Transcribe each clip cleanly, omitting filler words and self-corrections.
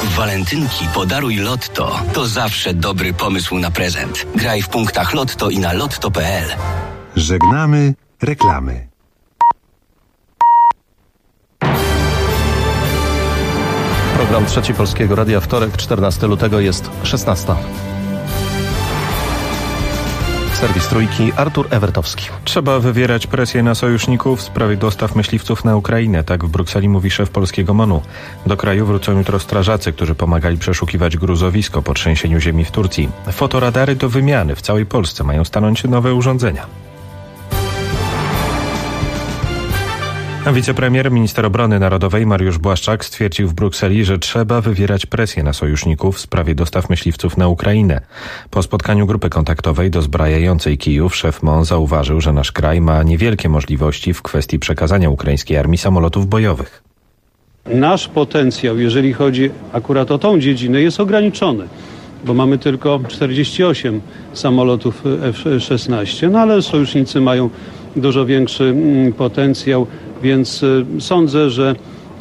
W walentynki podaruj Lotto. To zawsze dobry pomysł na prezent. Graj w punktach Lotto i na lotto.pl. Żegnamy reklamy. Program Trzeci Polskiego Radia, wtorek, 14 lutego, jest 16. Serwis Trójki, Artur Ewertowski. Trzeba wywierać presję na sojuszników w sprawie dostaw myśliwców na Ukrainę. Tak w Brukseli mówi szef polskiego MON-u. Do kraju wrócą jutro strażacy, którzy pomagali przeszukiwać gruzowisko po trzęsieniu ziemi w Turcji. Fotoradary do wymiany w całej Polsce. Mają stanąć nowe urządzenia. Wicepremier, minister obrony narodowej Mariusz Błaszczak stwierdził w Brukseli, że trzeba wywierać presję na sojuszników w sprawie dostaw myśliwców na Ukrainę. Po spotkaniu grupy kontaktowej dozbrajającej Kijów szef MON zauważył, że nasz kraj ma niewielkie możliwości w kwestii przekazania ukraińskiej armii samolotów bojowych. Nasz potencjał, jeżeli chodzi akurat o tą dziedzinę, jest ograniczony, bo mamy tylko 48 samolotów F-16, no ale sojusznicy mają dużo większy potencjał, więc sądzę, że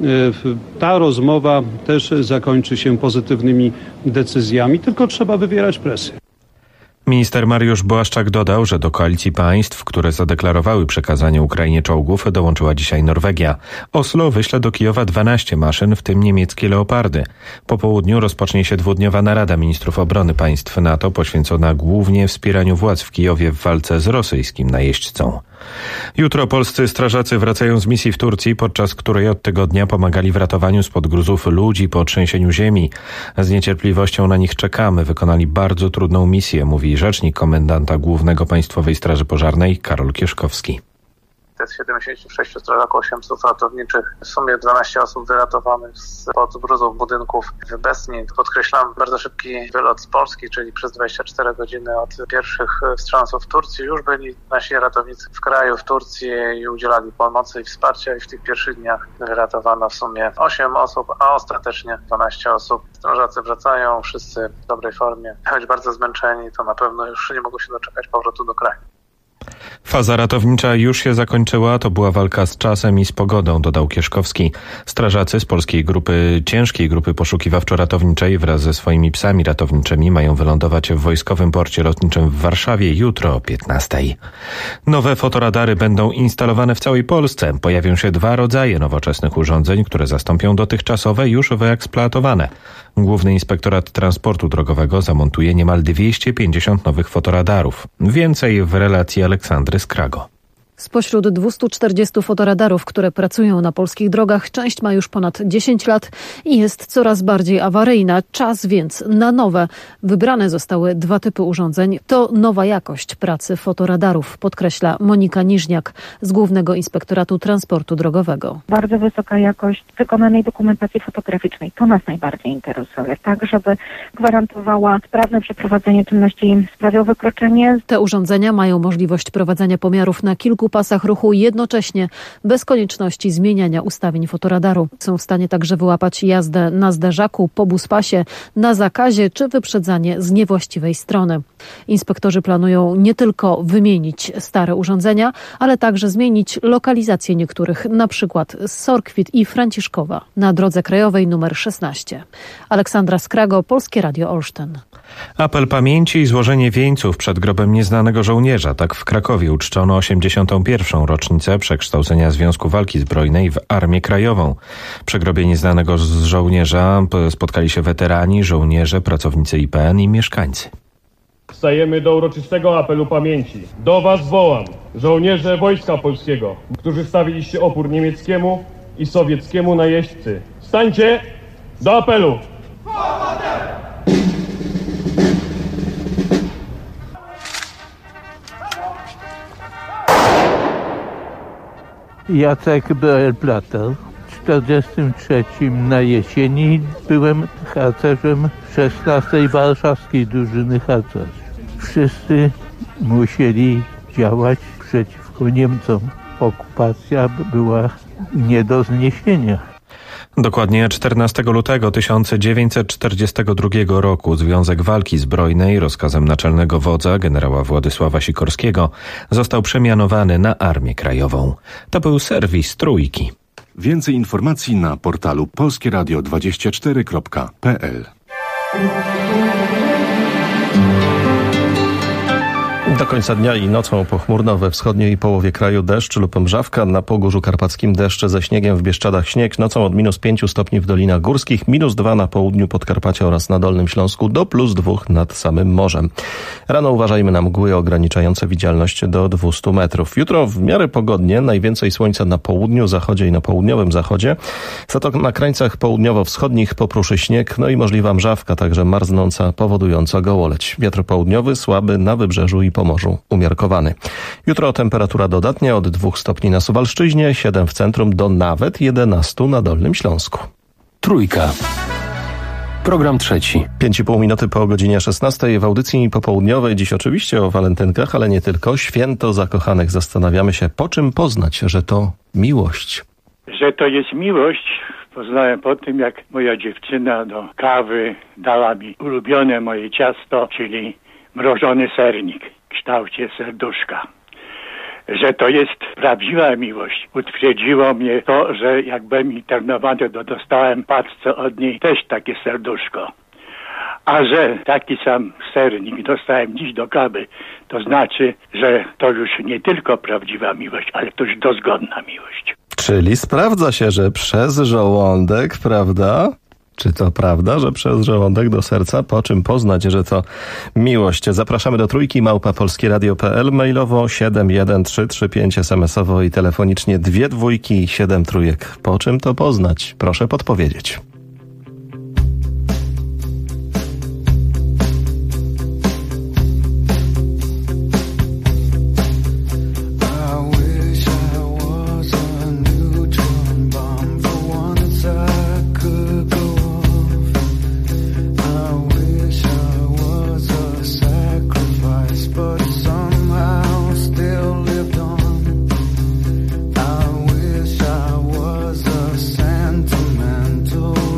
ta rozmowa też zakończy się pozytywnymi decyzjami, tylko trzeba wywierać presję. Minister Mariusz Błaszczak dodał, że do koalicji państw, które zadeklarowały przekazanie Ukrainie czołgów, dołączyła dzisiaj Norwegia. Oslo wyśle do Kijowa 12 maszyn, w tym niemieckie Leopardy. Po południu rozpocznie się dwudniowa narada ministrów obrony państw NATO, poświęcona głównie wspieraniu władz w Kijowie w walce z rosyjskim najeźdźcą. Jutro polscy strażacy wracają z misji w Turcji, podczas której od tygodnia pomagali w ratowaniu spod gruzów ludzi po trzęsieniu ziemi. Z niecierpliwością na nich czekamy. Wykonali bardzo trudną misję, mówi rzecznik komendanta głównego Państwowej Straży Pożarnej Karol Kieszkowski. Z 76 strażaków, 800 ratowniczych, w sumie 12 osób wyratowanych spod gruzów budynków w Besni. Podkreślam, bardzo szybki wylot z Polski, czyli przez 24 godziny od pierwszych wstrząsów w Turcji już byli nasi ratownicy w kraju, w Turcji i udzielali pomocy i wsparcia i w tych pierwszych dniach wyratowano w sumie 8 osób, a ostatecznie 12 osób. Strażacy wracają, wszyscy w dobrej formie, choć bardzo zmęczeni, to na pewno już nie mogą się doczekać powrotu do kraju. Faza ratownicza już się zakończyła, to była walka z czasem i z pogodą, dodał Kieszkowski. Strażacy z ciężkiej grupy poszukiwawczo-ratowniczej wraz ze swoimi psami ratowniczymi mają wylądować w Wojskowym Porcie Lotniczym w Warszawie jutro o 15:00. Nowe fotoradary będą instalowane w całej Polsce. Pojawią się 2 rodzaje nowoczesnych urządzeń, które zastąpią dotychczasowe już wyeksploatowane. Główny Inspektorat Transportu Drogowego zamontuje niemal 250 nowych fotoradarów. Więcej w relacji Aleksandry Skrago. Spośród 240 fotoradarów, które pracują na polskich drogach, część ma już ponad 10 lat i jest coraz bardziej awaryjna. Czas więc na nowe. Wybrane zostały 2 typy urządzeń. To nowa jakość pracy fotoradarów, podkreśla Monika Niżniak z Głównego Inspektoratu Transportu Drogowego. Bardzo wysoka jakość wykonanej dokumentacji fotograficznej. To nas najbardziej interesuje. Tak, żeby gwarantowała sprawne przeprowadzenie czynności w sprawie o wykroczenie. Te urządzenia mają możliwość prowadzenia pomiarów na kilku pasach ruchu jednocześnie, bez konieczności zmieniania ustawień fotoradaru. Są w stanie także wyłapać jazdę na zderzaku, po buspasie, na zakazie czy wyprzedzanie z niewłaściwej strony. Inspektorzy planują nie tylko wymienić stare urządzenia, ale także zmienić lokalizację niektórych, na przykład Sorkwit i Franciszkowa na drodze krajowej nr 16. Aleksandra Skrago, Polskie Radio Olsztyn. Apel pamięci i złożenie wieńców przed grobem nieznanego żołnierza. Tak w Krakowie uczczono 81. rocznicę przekształcenia Związku Walki Zbrojnej w Armię Krajową. Przy grobie nieznanego żołnierza spotkali się weterani, żołnierze, pracownicy IPN i mieszkańcy. Wstajemy do uroczystego apelu pamięci. Do was wołam, żołnierze Wojska Polskiego, którzy stawiliście opór niemieckiemu i sowieckiemu najeźdźcy. Stańcie do apelu! Jacek Brel-Plater. W 1943 na jesieni byłem harcerzem 16. Warszawskiej Drużyny Harcerzy. Wszyscy musieli działać przeciwko Niemcom. Okupacja była nie do zniesienia. Dokładnie 14 lutego 1942 roku Związek Walki Zbrojnej rozkazem naczelnego wodza generała Władysława Sikorskiego został przemianowany na Armię Krajową. To był serwis Trójki. Więcej informacji na portalu polskieradio24.pl. Do końca dnia i nocą pochmurno, we wschodniej połowie kraju deszcz lub mrzawka, na Pogórzu Karpackim deszcze ze śniegiem, w Bieszczadach śnieg, nocą od -5 stopni w Dolinach Górskich, -2 na południu Podkarpacia oraz na Dolnym Śląsku, do +2 nad samym morzem. Rano uważajmy na mgły ograniczające widzialność do 200 metrów. Jutro w miarę pogodnie, najwięcej słońca na południu, zachodzie i na południowym zachodzie. Za to na krańcach południowo-wschodnich popruszy śnieg, no i możliwa mrzawka, także marznąca, powodująca gołoleć. Wiatr południowy słaby, na wybrzeżu i Pomorzu umiarkowany. Jutro temperatura dodatnia od 2 stopni na Suwalszczyźnie, 7 w centrum, do nawet 11 na Dolnym Śląsku. Trójka. Program trzeci. 5,5 minuty po godzinie 16 w audycji popołudniowej. Dziś oczywiście o walentynkach, ale nie tylko. Święto zakochanych. Zastanawiamy się, po czym poznać, że to miłość. Że to jest miłość, poznałem po tym, jak moja dziewczyna do kawy dała mi ulubione moje ciasto, czyli mrożony sernik w kształcie serduszka. Że to jest prawdziwa miłość. Utwierdziło mnie to, że jak byłem internowany, to dostałem paczce od niej też takie serduszko. A że taki sam sernik dostałem dziś do kawy, to znaczy, że to już nie tylko prawdziwa miłość, ale to już dozgodna miłość. Czyli sprawdza się, że przez żołądek, prawda? Czy to prawda, że przez żołądek do serca? Po czym poznać, że to miłość? Zapraszamy do trójki @polskieradio.pl, mailowo 71335, SMS-owo i telefonicznie 2 dwójki i 7 trójek. Po czym to poznać? Proszę podpowiedzieć. Sentimental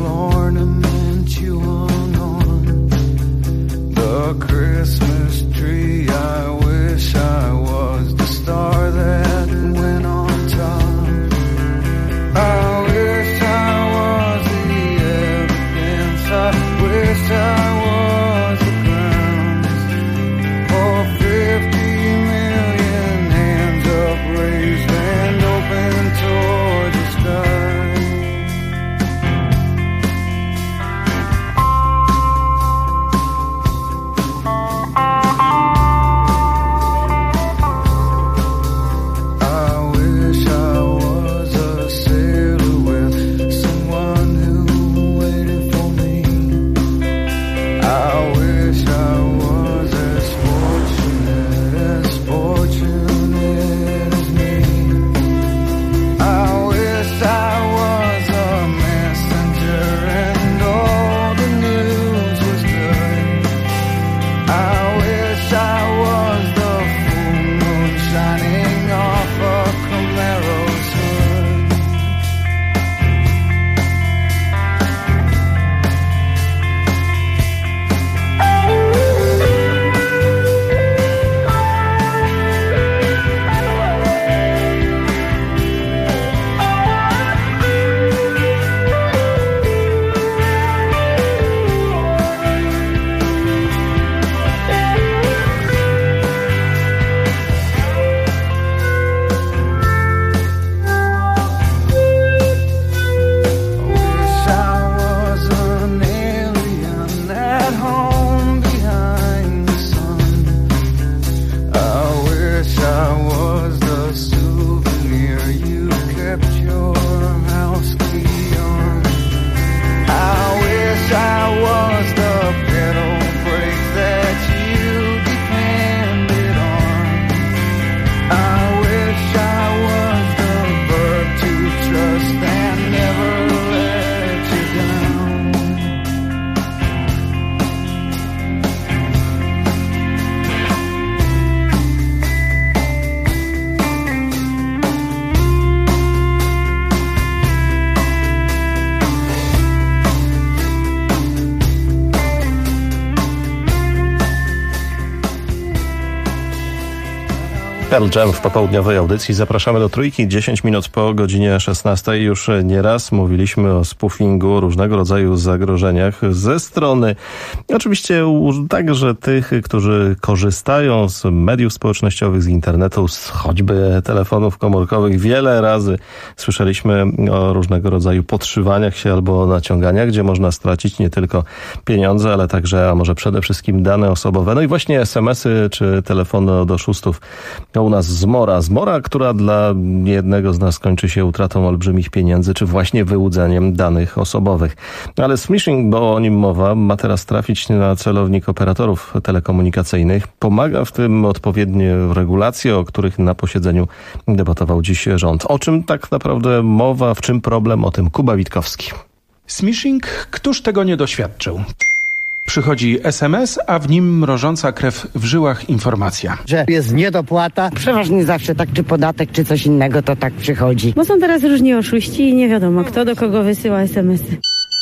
Pearl Jam w popołudniowej audycji. Zapraszamy do Trójki. 10 minut po godzinie 16. Już nieraz mówiliśmy o spoofingu, różnego rodzaju zagrożeniach ze strony oczywiście także tych, którzy korzystają z mediów społecznościowych, z internetu, z choćby telefonów komórkowych. Wiele razy słyszeliśmy o różnego rodzaju podszywaniach się albo naciąganiach, gdzie można stracić nie tylko pieniądze, ale także, a może przede wszystkim dane osobowe. No i właśnie SMS-y czy telefony od oszustów. U nas zmora, która dla jednego z nas kończy się utratą olbrzymich pieniędzy, czy właśnie wyłudzeniem danych osobowych. Ale smishing, bo o nim mowa, ma teraz trafić na celownik operatorów telekomunikacyjnych. Pomaga w tym odpowiednie regulacje, o których na posiedzeniu debatował dziś rząd. O czym tak naprawdę mowa, w czym problem? O tym Kuba Witkowski. Smishing, któż tego nie doświadczył? Przychodzi SMS, a w nim mrożąca krew w żyłach informacja. Że jest niedopłata, przeważnie zawsze tak, czy podatek, czy coś innego, to tak przychodzi. Bo są teraz różni oszuści i nie wiadomo, kto do kogo wysyła SMS-y.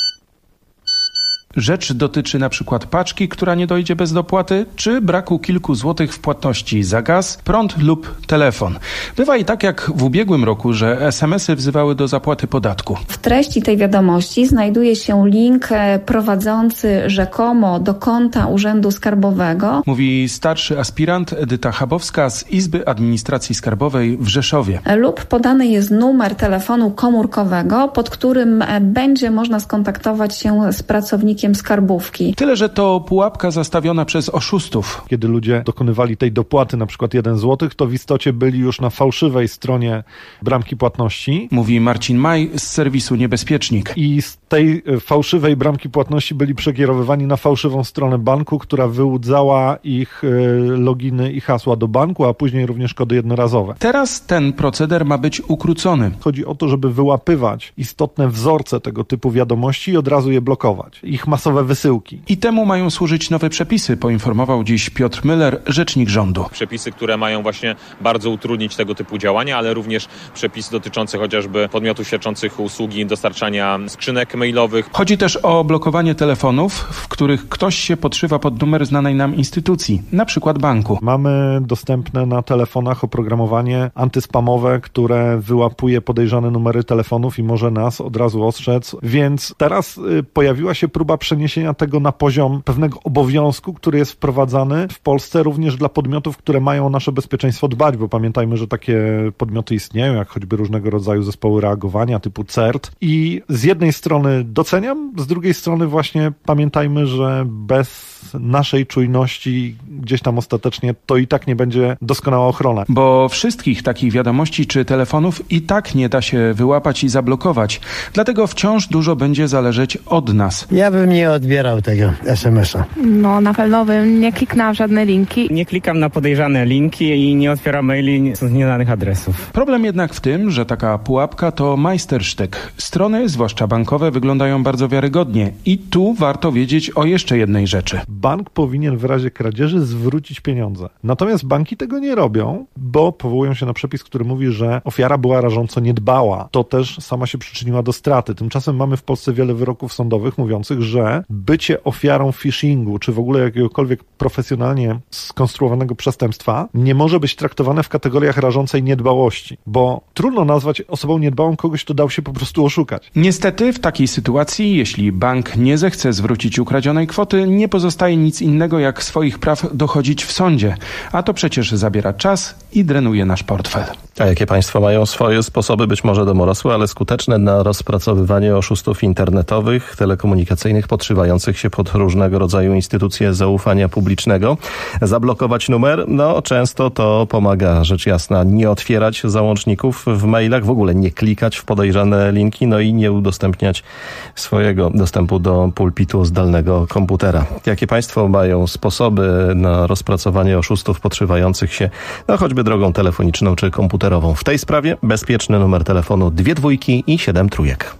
Rzecz dotyczy na przykład paczki, która nie dojdzie bez dopłaty, czy braku kilku złotych w płatności za gaz, prąd lub telefon. Bywa i tak jak w ubiegłym roku, że SMS-y wzywały do zapłaty podatku. W treści tej wiadomości znajduje się link prowadzący rzekomo do konta Urzędu Skarbowego. Mówi starszy aspirant Edyta Chabowska z Izby Administracji Skarbowej w Rzeszowie. Lub podany jest numer telefonu komórkowego, pod którym będzie można skontaktować się z pracownikiem skarbówki. Tyle, że to pułapka zastawiona przez oszustów. Kiedy ludzie dokonywali tej dopłaty, na przykład 1 zł, to w istocie byli już na fałszywej stronie bramki płatności. Mówi Marcin Maj z serwisu Niebezpiecznik. I z tej fałszywej bramki płatności byli przekierowywani na fałszywą stronę banku, która wyłudzała ich loginy i hasła do banku, a później również kody jednorazowe. Teraz ten proceder ma być ukrócony. Chodzi o to, żeby wyłapywać istotne wzorce tego typu wiadomości i od razu je blokować. Ich masowe wysyłki. I temu mają służyć nowe przepisy, poinformował dziś Piotr Müller, rzecznik rządu. Przepisy, które mają właśnie bardzo utrudnić tego typu działania, ale również przepisy dotyczące chociażby podmiotów świadczących usługi dostarczania skrzynek mailowych. Chodzi też o blokowanie telefonów, w których ktoś się podszywa pod numer znanej nam instytucji, na przykład banku. Mamy dostępne na telefonach oprogramowanie antyspamowe, które wyłapuje podejrzane numery telefonów i może nas od razu ostrzec. Więc teraz pojawiła się próba przeniesienia tego na poziom pewnego obowiązku, który jest wprowadzany w Polsce również dla podmiotów, które mają o nasze bezpieczeństwo dbać, bo pamiętajmy, że takie podmioty istnieją, jak choćby różnego rodzaju zespoły reagowania typu CERT. I z jednej strony doceniam, z drugiej strony właśnie pamiętajmy, że bez naszej czujności gdzieś tam ostatecznie to i tak nie będzie doskonała ochrona. Bo wszystkich takich wiadomości czy telefonów i tak nie da się wyłapać i zablokować. Dlatego wciąż dużo będzie zależeć od nas. Ja bym nie odbierał tego SMS-a. No na pewno bym nie kliknął w żadne linki. Nie klikam na podejrzane linki i nie otwieram maili z nieznanych adresów. Problem jednak w tym, że taka pułapka to majstersztyk. Strony, zwłaszcza bankowe, wyglądają bardzo wiarygodnie. I tu warto wiedzieć o jeszcze jednej rzeczy. Bank powinien w razie kradzieży zwrócić pieniądze. Natomiast banki tego nie robią, bo powołują się na przepis, który mówi, że ofiara była rażąco niedbała. To też sama się przyczyniła do straty. Tymczasem mamy w Polsce wiele wyroków sądowych mówiących, że bycie ofiarą phishingu, czy w ogóle jakiegokolwiek profesjonalnie skonstruowanego przestępstwa nie może być traktowane w kategoriach rażącej niedbałości, bo trudno nazwać osobą niedbałą kogoś, kto dał się po prostu oszukać. Niestety w takiej sytuacji, jeśli bank nie zechce zwrócić ukradzionej kwoty, nie pozostaje nic innego jak swoich praw dochodzić w sądzie, a to przecież zabiera czas i drenuje nasz portfel. A jakie państwo mają swoje sposoby, być może domorosłe, ale skuteczne na rozpracowywanie oszustów internetowych, telekomunikacyjnych, podszywających się pod różnego rodzaju instytucje zaufania publicznego? Zablokować numer? No, często to pomaga, rzecz jasna. Nie otwierać załączników w mailach, w ogóle nie klikać w podejrzane linki, no i nie udostępniać swojego dostępu do pulpitu zdalnego komputera. Jakie państwo mają sposoby na rozpracowanie oszustów podszywających się, no choćby drogą telefoniczną czy komputerową? W tej sprawie bezpieczny numer telefonu 2 dwójki i 7 trójek.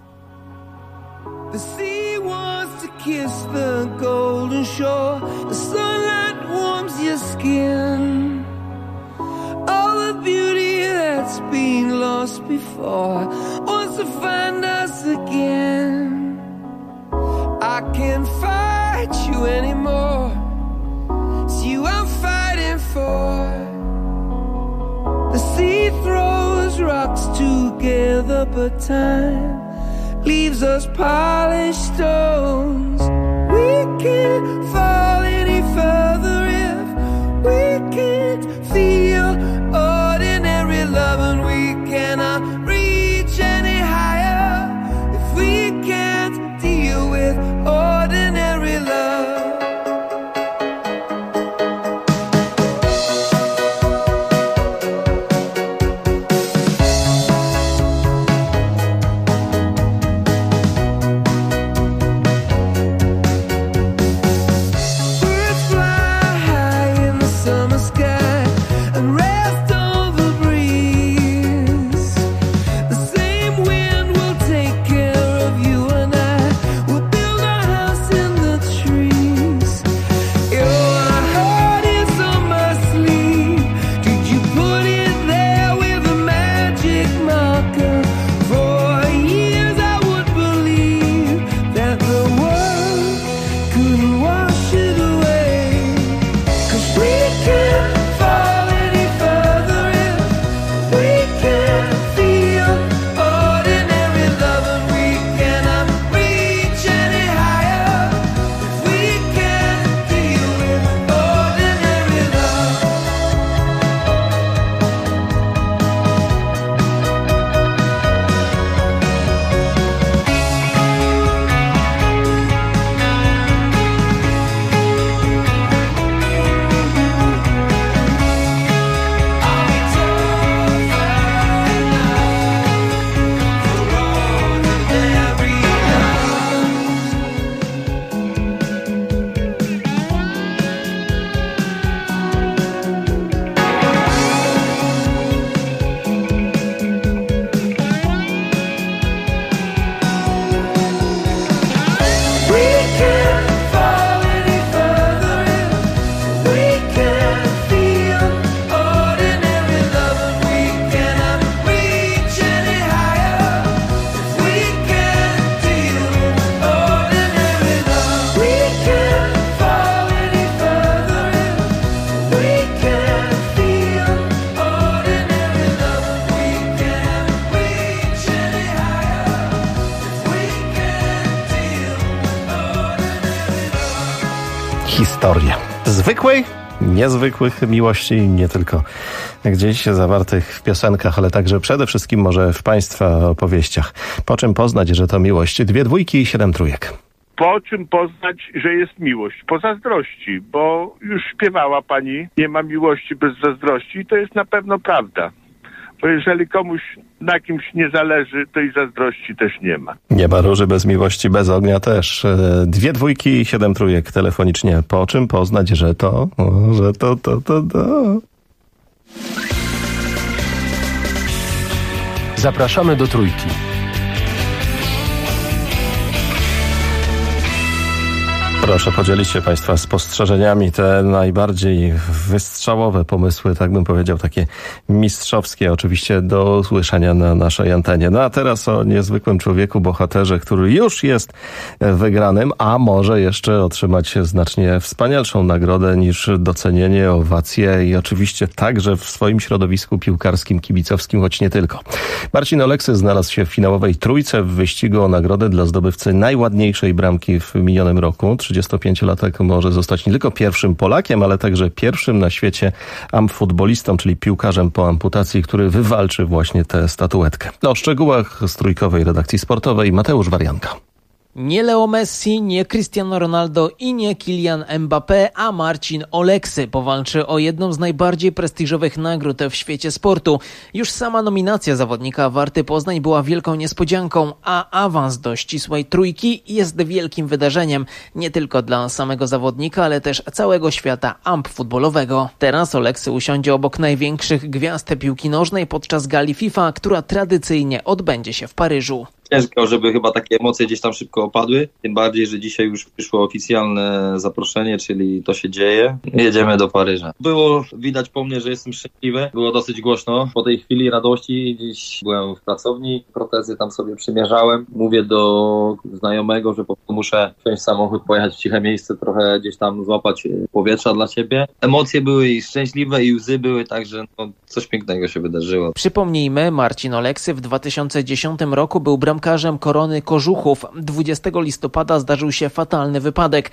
The sea wants to kiss the golden shore. The sunlight warms your skin. All the beauty that's been lost before wants to find us again. I can't fight you anymore. It's you I'm fighting for. together, but time leaves us polished stones. We can't fall any further if we can't feel ordinary love, and we cannot reach any higher if we can't deal with ordinary love. Historia zwykłej, niezwykłych miłości, nie tylko gdzieś zawartych w piosenkach, ale także przede wszystkim może w Państwa opowieściach. Po czym poznać, że to miłość? 2 dwójki i 7 trójek. Po czym poznać, że jest miłość? Po zazdrości, bo już śpiewała pani, nie ma miłości bez zazdrości i to jest na pewno prawda. Bo jeżeli komuś na kimś nie zależy, to i zazdrości też nie ma. Nie ma róży bez miłości, bez ognia też. 2 dwójki i 7 trójek telefonicznie. Po czym poznać, że to. Zapraszamy do Trójki. Proszę podzielić się Państwa spostrzeżeniami, te najbardziej wystrzałowe pomysły, tak bym powiedział, takie mistrzowskie, oczywiście do usłyszenia na naszej antenie. No a teraz o niezwykłym człowieku, bohaterze, który już jest wygranym, a może jeszcze otrzymać znacznie wspanialszą nagrodę niż docenienie, owacje i oczywiście także w swoim środowisku piłkarskim, kibicowskim, choć nie tylko. Marcin Oleksy znalazł się w finałowej trójce w wyścigu o nagrodę dla zdobywcy najładniejszej bramki w minionym roku. 35-latek może zostać nie tylko pierwszym Polakiem, ale także pierwszym na świecie amputbolistą, czyli piłkarzem po amputacji, który wywalczy właśnie tę statuetkę. O szczegółach z trójkowej redakcji sportowej Mateusz Warianka. Nie Leo Messi, nie Cristiano Ronaldo i nie Kylian Mbappé, a Marcin Oleksy powalczy o jedną z najbardziej prestiżowych nagród w świecie sportu. Już sama nominacja zawodnika Warty Poznań była wielką niespodzianką, a awans do ścisłej trójki jest wielkim wydarzeniem. Nie tylko dla samego zawodnika, ale też całego świata amputbolowego. Teraz Oleksy usiądzie obok największych gwiazd piłki nożnej podczas gali FIFA, która tradycyjnie odbędzie się w Paryżu. ciężko, żeby chyba takie emocje gdzieś tam szybko opadły. Tym bardziej, że dzisiaj już przyszło oficjalne zaproszenie, czyli to się dzieje. Jedziemy do Paryża. Było widać po mnie, że jestem szczęśliwy. Było dosyć głośno. Po tej chwili radości dziś byłem w pracowni. Protezy tam sobie przymierzałem. Mówię do znajomego, że po prostu muszę wziąć samochód, pojechać w ciche miejsce, trochę gdzieś tam złapać powietrza dla siebie. Emocje były i szczęśliwe, i łzy były, także coś pięknego się wydarzyło. Przypomnijmy, Marcin Oleksy w 2010 roku był bramkarzem Korony Kożuchów. 20 listopada zdarzył się fatalny wypadek.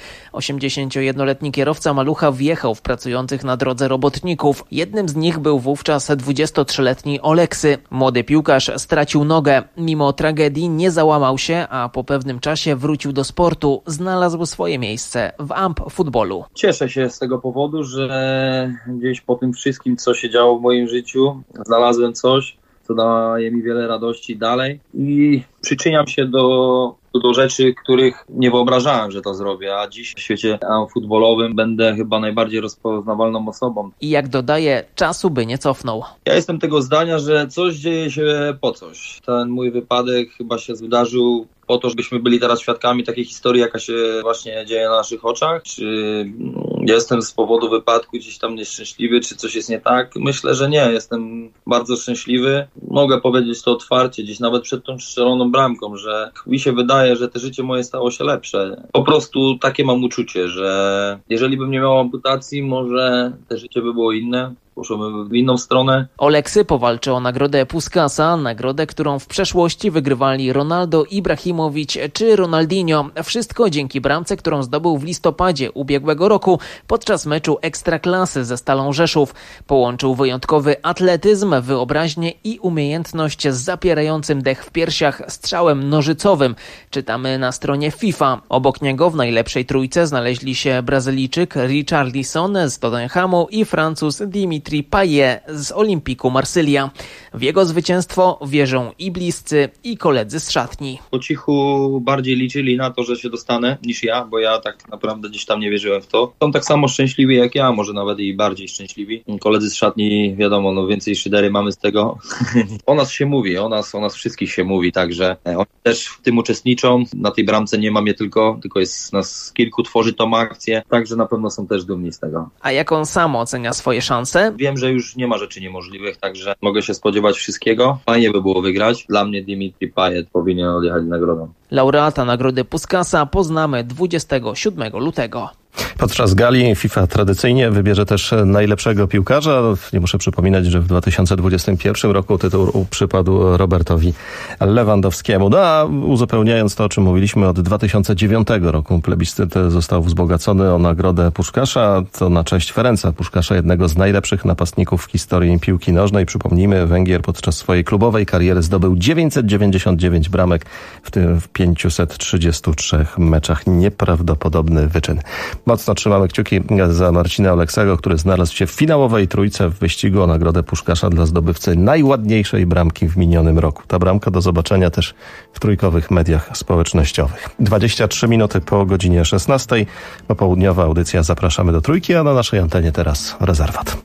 81-letni kierowca malucha wjechał w pracujących na drodze robotników. Jednym z nich był wówczas 23-letni Oleksy. Młody piłkarz stracił nogę. Mimo tragedii nie załamał się, a po pewnym czasie wrócił do sportu. Znalazł swoje miejsce w AMP Futbolu. Cieszę się z tego powodu, że gdzieś po tym wszystkim, co się działo w moim życiu, znalazłem coś, co daje mi wiele radości dalej i przyczyniam się do rzeczy, których nie wyobrażałem, że to zrobię, a dziś w świecie futbolowym będę chyba najbardziej rozpoznawalną osobą. I jak dodaje, czasu by nie cofnął. Ja jestem tego zdania, że coś dzieje się po coś. Ten mój wypadek chyba się zdarzył po to, żebyśmy byli teraz świadkami takiej historii, jaka się właśnie dzieje na naszych oczach. Czy jestem z powodu wypadku gdzieś tam nieszczęśliwy, czy coś jest nie tak? Myślę, że nie. Jestem bardzo szczęśliwy. Mogę powiedzieć to otwarcie, gdzieś nawet przed tą strzeloną bramką, że mi się wydaje, że to życie moje stało się lepsze. Po prostu takie mam uczucie, że jeżeli bym nie miał amputacji, może to życie by było inne. Poszłoby w inną stronę. Oleksy powalczy o nagrodę Puskasa, nagrodę, którą w przeszłości wygrywali Ronaldo, Ibrahimowicz czy Ronaldinho. Wszystko dzięki bramce, którą zdobył w listopadzie ubiegłego roku podczas meczu Ekstraklasy ze Stalą Rzeszów. Połączył wyjątkowy atletyzm, wyobraźnię i umiejętność z zapierającym dech w piersiach strzałem nożycowym. Czytamy na stronie FIFA. Obok niego w najlepszej trójce znaleźli się Brazylijczyk Richarlison z Tottenhamu i Francuz Dimitri Payet z Olimpiku Marsylia. W jego zwycięstwo wierzą i bliscy, i koledzy z szatni. Po cichu bardziej liczyli na to, że się dostanę niż ja, bo ja tak naprawdę gdzieś tam nie wierzyłem w to. Są tak samo szczęśliwi jak ja, może nawet i bardziej szczęśliwi. Koledzy z szatni, wiadomo, więcej szydery mamy z tego. O nas się mówi, o nas wszystkich się mówi, także oni też w tym uczestniczą. Na tej bramce nie mam je tylko jest nas kilku, tworzy tą akcję, także na pewno są też dumni z tego. A jak on sam ocenia swoje szanse? Wiem, że już nie ma rzeczy niemożliwych, także mogę się spodziewać wszystkiego. Fajnie by było wygrać. Dla mnie Dimitri Payet powinien odjechać nagrodą. Laureata nagrody Puskasa poznamy 27 lutego. Podczas gali FIFA tradycyjnie wybierze też najlepszego piłkarza. Nie muszę przypominać, że w 2021 roku tytuł przypadł Robertowi Lewandowskiemu. No a uzupełniając to, o czym mówiliśmy, od 2009 roku plebiscyt został wzbogacony o nagrodę Puskasa. To na cześć Ferenca Puskasa, jednego z najlepszych napastników w historii piłki nożnej. Przypomnijmy, Węgier podczas swojej klubowej kariery zdobył 999 bramek, w tym w 533 meczach. Nieprawdopodobny wyczyn. Mocno trzymamy kciuki za Marcina Oleksego, który znalazł się w finałowej trójce w wyścigu o nagrodę Puskasa dla zdobywcy najładniejszej bramki w minionym roku. Ta bramka do zobaczenia też w trójkowych mediach społecznościowych. 23 minuty po godzinie 16. Popołudniowa audycja Zapraszamy do Trójki, a na naszej antenie teraz Rezerwat.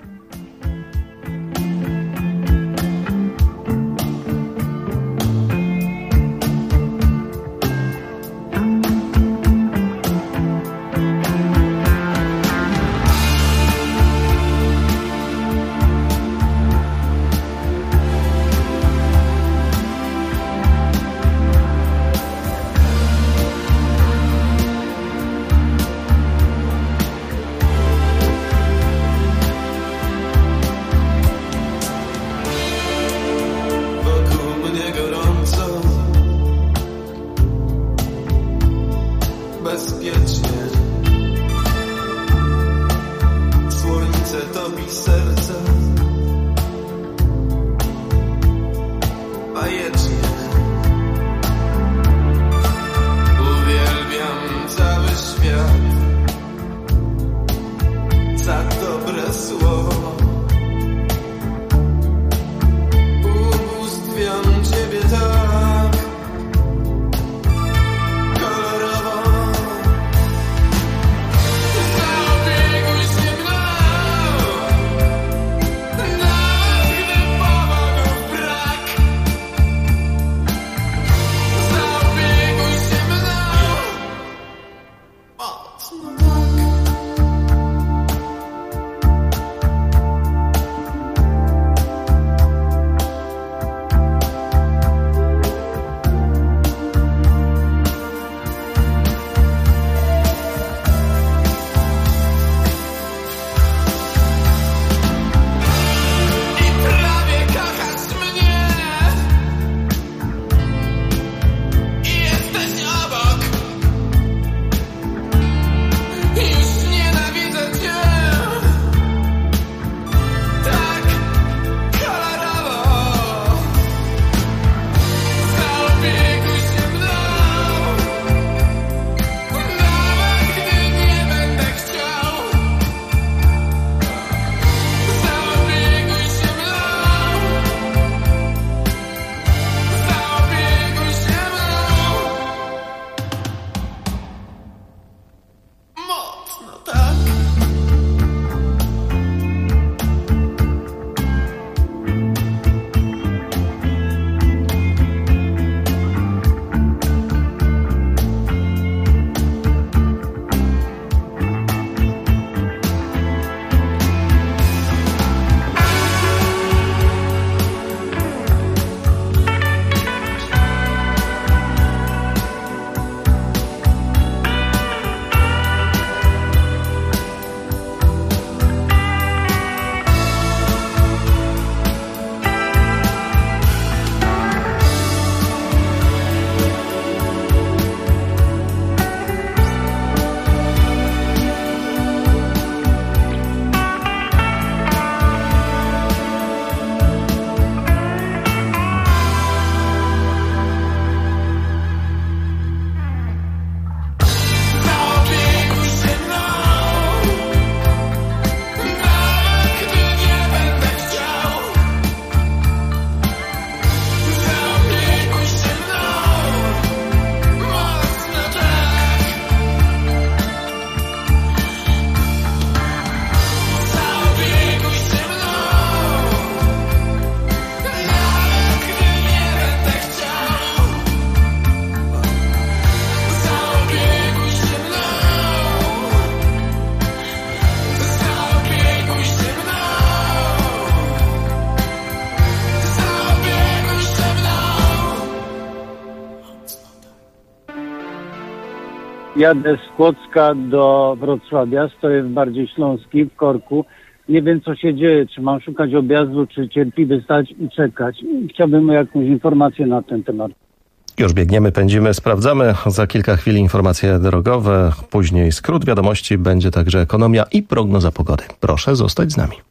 Jadę z Kłodzka do Wrocławia, stoję w Bardzie Śląskiej, w korku. Nie wiem, co się dzieje, czy mam szukać objazdu, czy cierpliwie stać i czekać. Chciałbym o jakąś informację na ten temat. Już biegniemy, pędzimy, sprawdzamy. Za kilka chwil informacje drogowe, później skrót wiadomości, będzie także ekonomia i prognoza pogody. Proszę zostać z nami.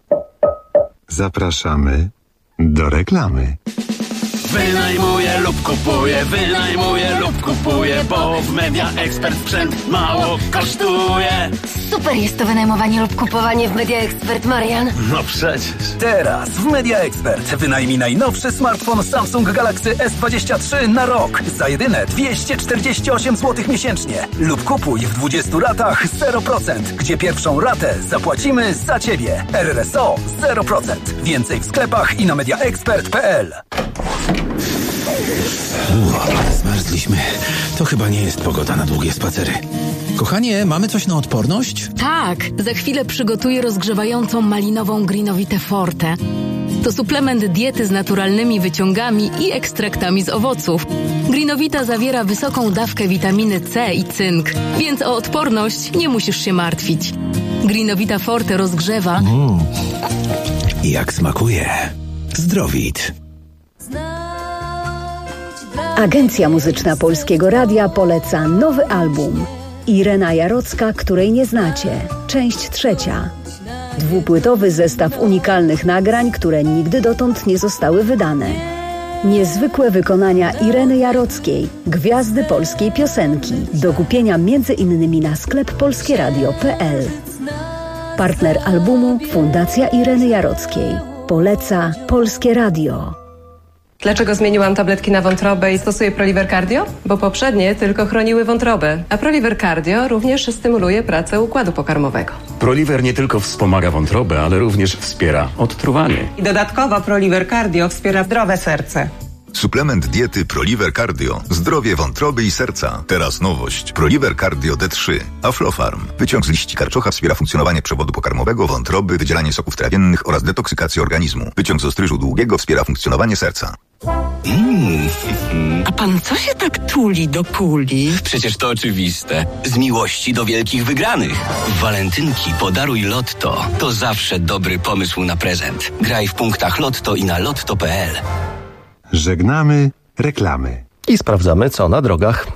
Zapraszamy do reklamy. Wynajmuję lub kupuję, bo w Media Expert sprzęt mało kosztuje. Super jest to wynajmowanie lub kupowanie w Media Expert, Marian. No przecież. Teraz w Media Expert wynajmij najnowszy smartfon Samsung Galaxy S23 na rok za jedyne 248 zł miesięcznie. Lub kupuj w 20 ratach 0%, gdzie pierwszą ratę zapłacimy za Ciebie. RRSO 0%. Więcej w sklepach i na mediaexpert.pl. Zmarzliśmy. To chyba nie jest pogoda na długie spacery. Kochanie, mamy coś na odporność? Tak, za chwilę przygotuję rozgrzewającą malinową Greenowitę Forte. To suplement diety z naturalnymi wyciągami i ekstraktami z owoców. Greenowita zawiera wysoką dawkę witaminy C i cynk, więc o odporność nie musisz się martwić. Greenowita Forte rozgrzewa. Jak smakuje. Zdrowit. Agencja Muzyczna Polskiego Radia poleca nowy album. Irena Jarocka, której nie znacie. Część 3. Dwupłytowy zestaw unikalnych nagrań, które nigdy dotąd nie zostały wydane. Niezwykłe wykonania Ireny Jarockiej, gwiazdy polskiej piosenki. Do kupienia m.in. na sklep polskieradio.pl. Partner albumu Fundacja Ireny Jarockiej. Poleca Polskie Radio. Dlaczego zmieniłam tabletki na wątrobę i stosuję Proliver Cardio? Bo poprzednie tylko chroniły wątrobę, a Proliver Cardio również stymuluje pracę układu pokarmowego. Proliver nie tylko wspomaga wątrobę, ale również wspiera odtruwanie. I dodatkowo Proliver Cardio wspiera zdrowe serce. Suplement diety ProLiver Cardio. Zdrowie wątroby i serca. Teraz nowość. ProLiver Cardio D3. Aflofarm. Wyciąg z liści karczocha wspiera funkcjonowanie przewodu pokarmowego, wątroby, wydzielanie soków trawiennych oraz detoksykację organizmu. Wyciąg z ostryżu długiego wspiera funkcjonowanie serca. A pan co się tak tuli do kuli? Przecież to oczywiste. Z miłości do wielkich wygranych. W walentynki podaruj Lotto. To zawsze dobry pomysł na prezent. Graj w punktach Lotto i na lotto.pl. Żegnamy reklamy. I sprawdzamy, co na drogach.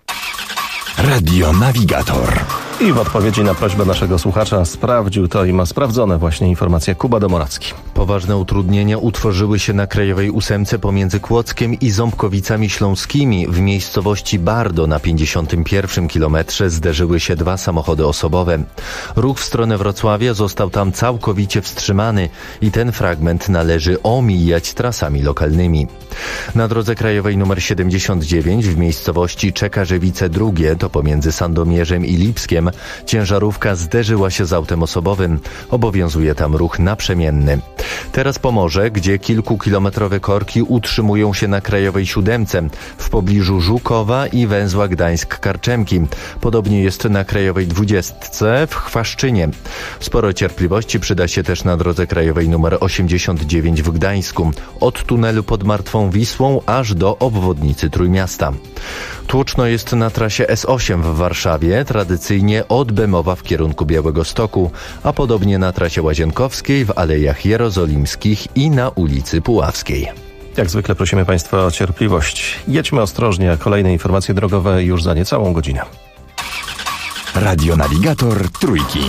Radio Navigator. I w odpowiedzi na prośbę naszego słuchacza sprawdził to i ma sprawdzone właśnie informacje Kuba Domoracki. Poważne utrudnienia utworzyły się na Krajowej Ósemce pomiędzy Kłodzkiem i Ząbkowicami Śląskimi. W miejscowości Bardo na 51 kilometrze zderzyły się dwa samochody osobowe. Ruch w stronę Wrocławia został tam całkowicie wstrzymany i ten fragment należy omijać trasami lokalnymi. Na drodze krajowej nr 79 w miejscowości Czekarzewice II, to pomiędzy Sandomierzem i Lipskiem, ciężarówka zderzyła się z autem osobowym. Obowiązuje tam ruch naprzemienny. Teraz Pomorze, gdzie kilkukilometrowe korki utrzymują się na Krajowej Siódemce, w pobliżu Żukowa i węzła Gdańsk-Karczemki. Podobnie jest na Krajowej 20 w Chwaszczynie. Sporo cierpliwości przyda się też na drodze krajowej nr 89 w Gdańsku, od tunelu pod Martwą Wisłą aż do obwodnicy Trójmiasta. Tłoczno jest na trasie S8 w Warszawie, tradycyjnie od Bemowa w kierunku Białegostoku, a podobnie na trasie Łazienkowskiej, w Alejach Jerozolimskich i na ulicy Puławskiej. Jak zwykle prosimy Państwa o cierpliwość. Jedźmy ostrożnie, kolejne informacje drogowe już za niecałą godzinę. Radio Navigator Trójki.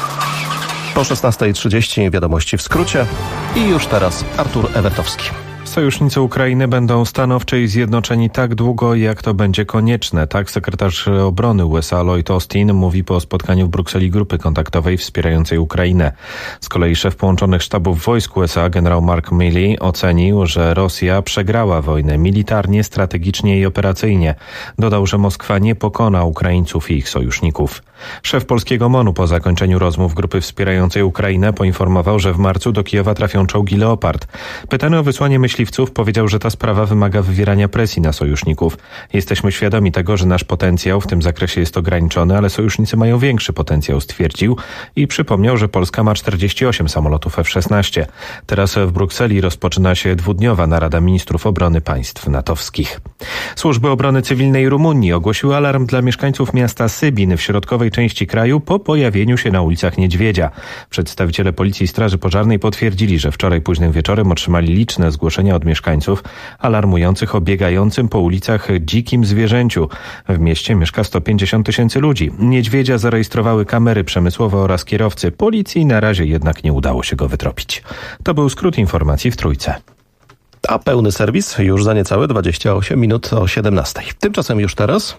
Po 16:30 wiadomości w skrócie i już teraz Artur Ewertowski. Sojusznicy Ukrainy będą stanowczy i zjednoczeni tak długo, jak to będzie konieczne. Tak sekretarz obrony USA Lloyd Austin mówi po spotkaniu w Brukseli grupy kontaktowej wspierającej Ukrainę. Z kolei szef połączonych sztabów wojsk USA generał Mark Milley ocenił, że Rosja przegrała wojnę militarnie, strategicznie i operacyjnie. Dodał, że Moskwa nie pokona Ukraińców i ich sojuszników. Szef polskiego MON-u po zakończeniu rozmów grupy wspierającej Ukrainę poinformował, że w marcu do Kijowa trafią czołgi Leopard. Pytany o wysłanie myśliwców powiedział, że ta sprawa wymaga wywierania presji na sojuszników. Jesteśmy świadomi tego, że nasz potencjał w tym zakresie jest ograniczony, ale sojusznicy mają większy potencjał, stwierdził i przypomniał, że Polska ma 48 samolotów F-16. Teraz w Brukseli rozpoczyna się dwudniowa narada ministrów obrony państw natowskich. Służby obrony cywilnej Rumunii ogłosiły alarm dla mieszkańców miasta Sybin w środkowej części kraju po pojawieniu się na ulicach niedźwiedzia. Przedstawiciele Policji i Straży Pożarnej potwierdzili, że wczoraj późnym wieczorem otrzymali liczne zgłoszenia od mieszkańców alarmujących o biegającym po ulicach dzikim zwierzęciu. W mieście mieszka 150 tysięcy ludzi. Niedźwiedzia zarejestrowały kamery przemysłowe oraz kierowcy. Policji na razie jednak nie udało się go wytropić. To był skrót informacji w Trójce. A pełny serwis już za niecałe 28 minut o 17. Tymczasem już teraz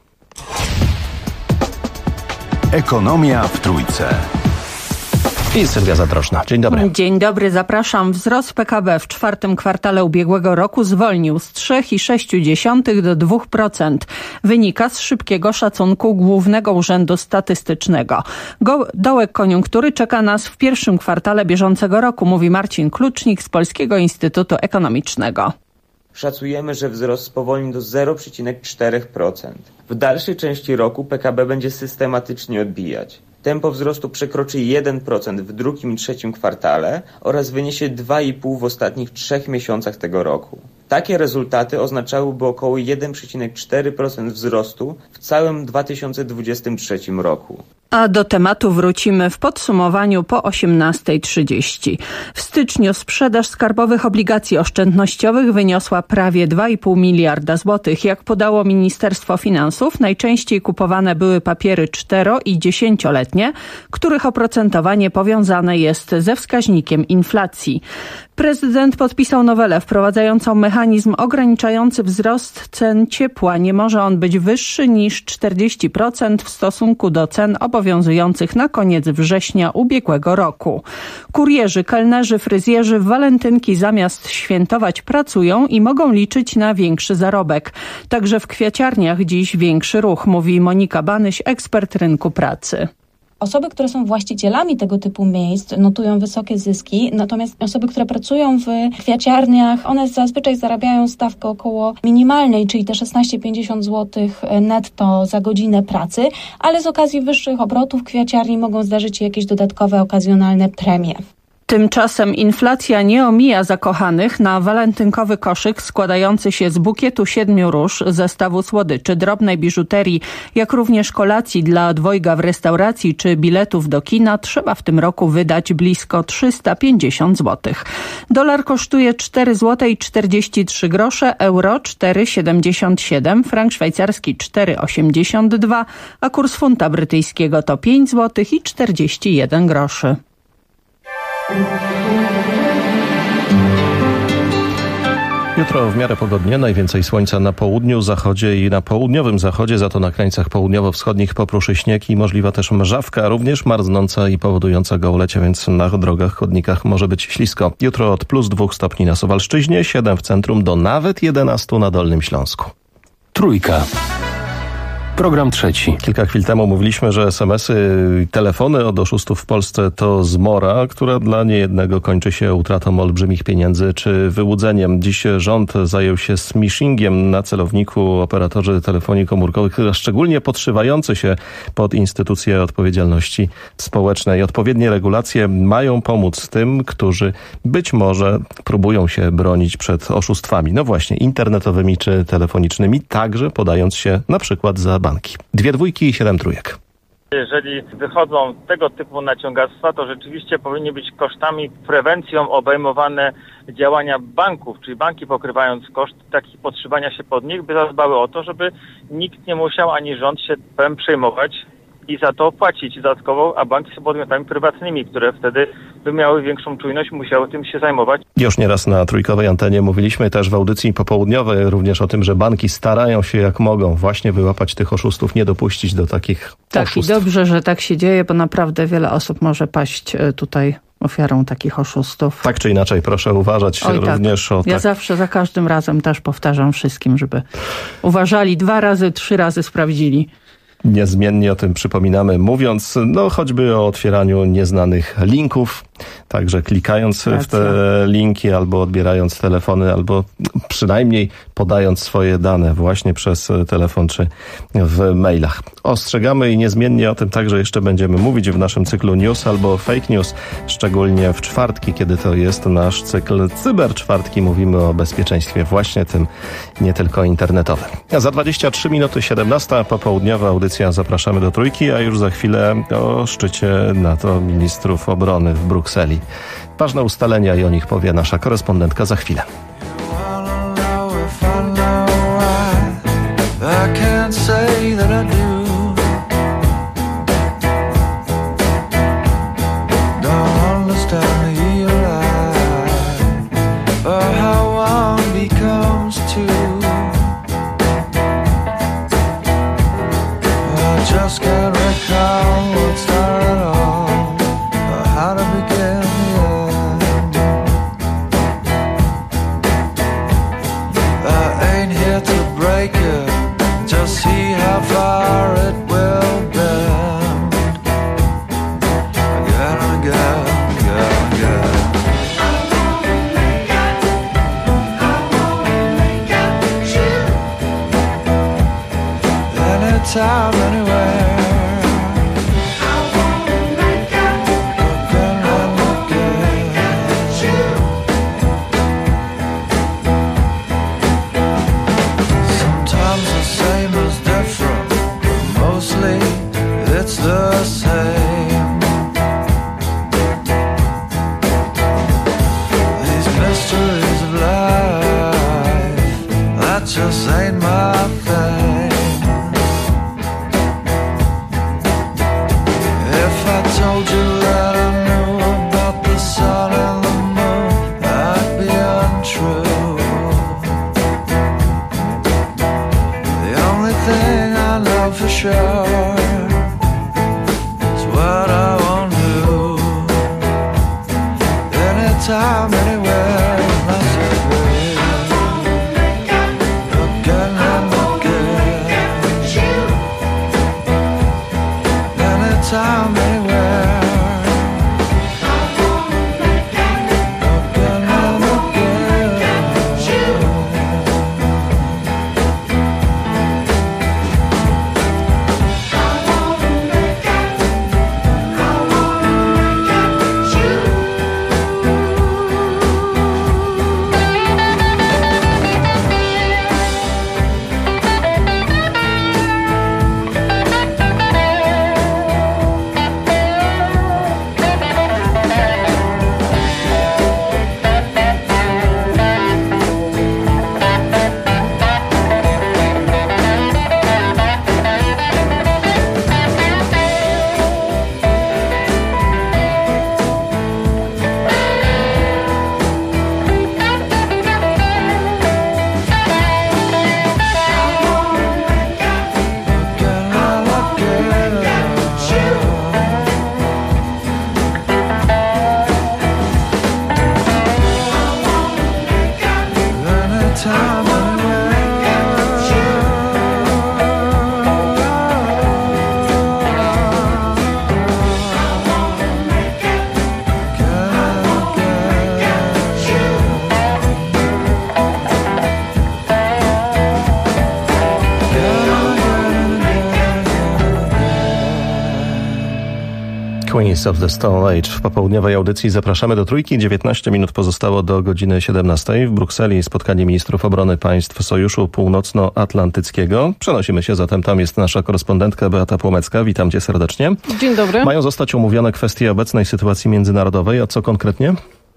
Ekonomia w Trójce. I Sylwia Zadrożna. Dzień dobry. Dzień dobry, zapraszam. Wzrost PKB w czwartym kwartale ubiegłego roku zwolnił z 3,6% do 2%. Wynika z szybkiego szacunku Głównego Urzędu Statystycznego. Dołek koniunktury czeka nas w pierwszym kwartale bieżącego roku, mówi Marcin Klucznik z Polskiego Instytutu Ekonomicznego. Szacujemy, że wzrost spowolni do 0,4%. W dalszej części roku PKB będzie systematycznie odbijać. Tempo wzrostu przekroczy 1% w drugim i trzecim kwartale oraz wyniesie 2,5% w ostatnich 3 miesiącach tego roku. Takie rezultaty oznaczałyby około 1,4% wzrostu w całym 2023 roku. A do tematu wrócimy w podsumowaniu po 18:30. W styczniu sprzedaż skarbowych obligacji oszczędnościowych wyniosła prawie 2,5 miliarda złotych. Jak podało Ministerstwo Finansów, najczęściej kupowane były papiery 4- i 10-letnie, których oprocentowanie powiązane jest ze wskaźnikiem inflacji. Prezydent podpisał nowelę wprowadzającą mechanizm ograniczający wzrost cen ciepła. Nie może on być wyższy niż 40% w stosunku do cen obowiązujących na koniec września ubiegłego roku. Kurierzy, kelnerzy, fryzjerzy w walentynki zamiast świętować pracują i mogą liczyć na większy zarobek. Także w kwiaciarniach dziś większy ruch, mówi Monika Banyś, ekspert rynku pracy. Osoby, które są właścicielami tego typu miejsc, notują wysokie zyski, natomiast osoby, które pracują w kwiaciarniach, one zazwyczaj zarabiają stawkę około minimalnej, czyli te 16,50 zł netto za godzinę pracy, ale z okazji wyższych obrotów kwiaciarni mogą zdarzyć się jakieś dodatkowe, okazjonalne premie. Tymczasem inflacja nie omija zakochanych na walentynkowy koszyk składający się z bukietu 7 róż, zestawu słodyczy, drobnej biżuterii, jak również kolacji dla dwojga w restauracji czy biletów do kina trzeba w tym roku wydać blisko 350 zł. Dolar kosztuje 4 zł i 43 grosze, euro 4,77, frank szwajcarski 4,82, a kurs funta brytyjskiego to 5 zł i 41 groszy. Jutro w miarę pogodnie, najwięcej słońca na południu, zachodzie i na południowym zachodzie, za to na krańcach południowo-wschodnich popruszy śnieg i możliwa też mrzawka, również marznąca i powodująca gołolecie, więc na drogach, chodnikach może być ślisko. Jutro od +2 stopni na Suwalszczyźnie, 7 w centrum do nawet 11 na Dolnym Śląsku. Trójka. Program trzeci. Kilka chwil temu mówiliśmy, że SMS-y i telefony od oszustów w Polsce to zmora, która dla niejednego kończy się utratą olbrzymich pieniędzy czy wyłudzeniem. Dziś rząd zajął się smishingiem na celowniku operatorzy telefonii komórkowych, szczególnie podszywający się pod instytucje odpowiedzialności społecznej. Odpowiednie regulacje mają pomóc tym, którzy być może próbują się bronić przed oszustwami. No właśnie, internetowymi czy telefonicznymi, także podając się na przykład za banki. 2 dwójki i 7 trójek. Jeżeli wychodzą tego typu naciągactwa, to rzeczywiście powinny być kosztami, prewencją obejmowane działania banków, czyli banki pokrywając koszt takich podszywania się pod nich, by zadbały o to, żeby nikt nie musiał ani rząd się tym przejmować i za to płacić dodatkowo, a banki są podmiotami prywatnymi, które wtedy by miały większą czujność, musiały tym się zajmować. Już nieraz na trójkowej antenie mówiliśmy też w audycji popołudniowej również o tym, że banki starają się jak mogą właśnie wyłapać tych oszustów, nie dopuścić do takich oszustw. Tak, i dobrze, że tak się dzieje, bo naprawdę wiele osób może paść tutaj ofiarą takich oszustów. Tak czy inaczej, proszę uważać również o... Ja zawsze, za każdym razem też powtarzam wszystkim, żeby uważali 2 razy, 3 razy sprawdzili. Niezmiennie o tym przypominamy, mówiąc choćby o otwieraniu nieznanych linków, także klikając w te linki albo odbierając telefony, albo przynajmniej podając swoje dane właśnie przez telefon czy w mailach. Ostrzegamy i niezmiennie o tym także jeszcze będziemy mówić w naszym cyklu News albo Fake News, szczególnie w czwartki, kiedy to jest nasz cykl Cyberczwartki. Mówimy o bezpieczeństwie właśnie tym, nie tylko internetowym. A za 23 minuty 17 popołudniowa audycja Zapraszamy do Trójki, a już za chwilę o szczycie NATO ministrów obrony w Brukseli. Ważne ustalenia i o nich powie nasza korespondentka za chwilę. Just can't recall what started all, or how to begin the end. I ain't here to break it, just see how far it will bend. Again and again, again and again. Anytime, anywhere. It's the same. These mysteries of life, that just ain't my thing. If I told you that I knew about the sun and the moon, I'd be untrue. The only thing I know for sure, time, anywhere, that's a way. Again and again. tell me where. Queens of the Stone Age. W popołudniowej audycji zapraszamy do Trójki. 19 minut pozostało do godziny 17. W Brukseli spotkanie ministrów obrony państw Sojuszu Północnoatlantyckiego. Przenosimy się zatem, tam jest nasza korespondentka Beata Płomecka. Witam cię serdecznie. Dzień dobry. Mają zostać omówione kwestie obecnej sytuacji międzynarodowej, a co konkretnie?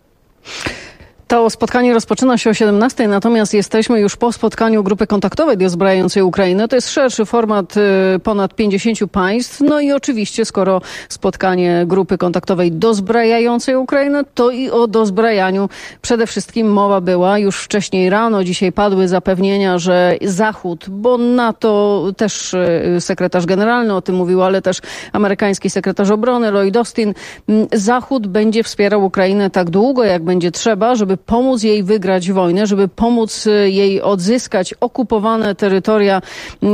To spotkanie rozpoczyna się o 17:00, natomiast jesteśmy już po spotkaniu grupy kontaktowej dozbrajającej Ukrainę. To jest szerszy format ponad 50 państw. No i oczywiście, skoro spotkanie grupy kontaktowej dozbrajającej Ukrainę, to i o dozbrajaniu przede wszystkim mowa była. Już wcześniej rano, dzisiaj padły zapewnienia, że Zachód, bo NATO też sekretarz generalny o tym mówił, ale też amerykański sekretarz obrony Lloyd Austin, Zachód będzie wspierał Ukrainę tak długo, jak będzie trzeba, żeby pomóc jej wygrać wojnę, żeby pomóc jej odzyskać okupowane terytoria